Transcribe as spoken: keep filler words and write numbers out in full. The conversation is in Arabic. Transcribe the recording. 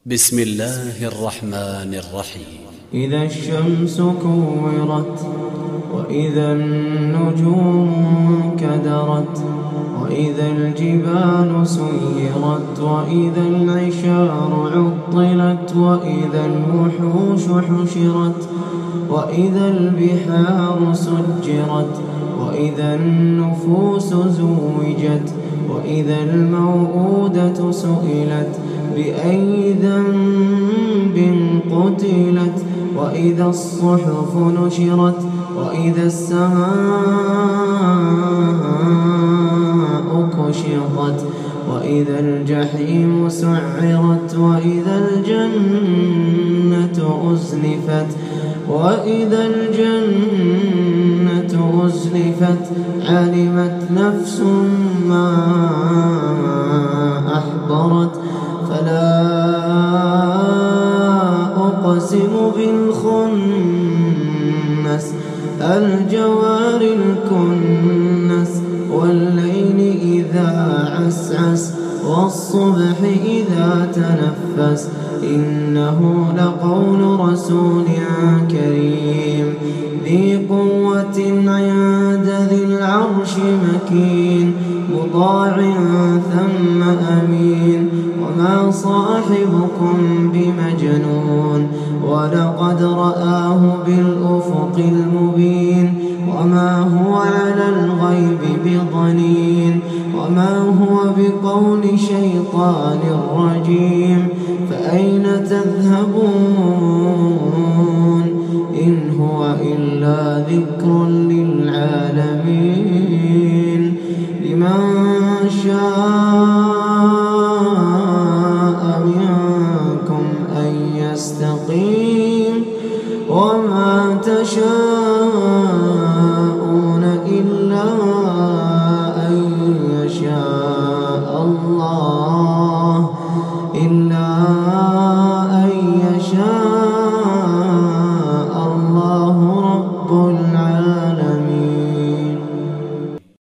بسم الله الرحمن الرحيم. إذا الشمس كورت وإذا النجوم كدرت وإذا الجبال سيرت وإذا العشار عطلت وإذا الوحوش حشرت وإذا البحار سجرت وإذا النفوس زوجت وإذا الموءودة سئلت بأي ذنب قتلت وإذا الصحف نشرت وإذا السماء كشطت وإذا الجحيم سعرت وإذا الجنة أزلفت وإذا الجنة أزلفت علمت نفس ما أحضرت فلا أقسم بالخنس الجوار الكنس والليل إذا عسعس والصبح إذا تنفس إنه لقول رسول كريم ذي قوة عند ذي العرش مكين مطاع ثم أمين وما صاحبكم بمجنون ولقد رآه بالأفق المبين وما هو على الغيب بضنين وما هو بقول شيطان رجيم فأين تذهبون إن هو إلا ذكر للعالمين لمن شاء منكم أن يستقيم وما تشاءون إلا أن يشاء الله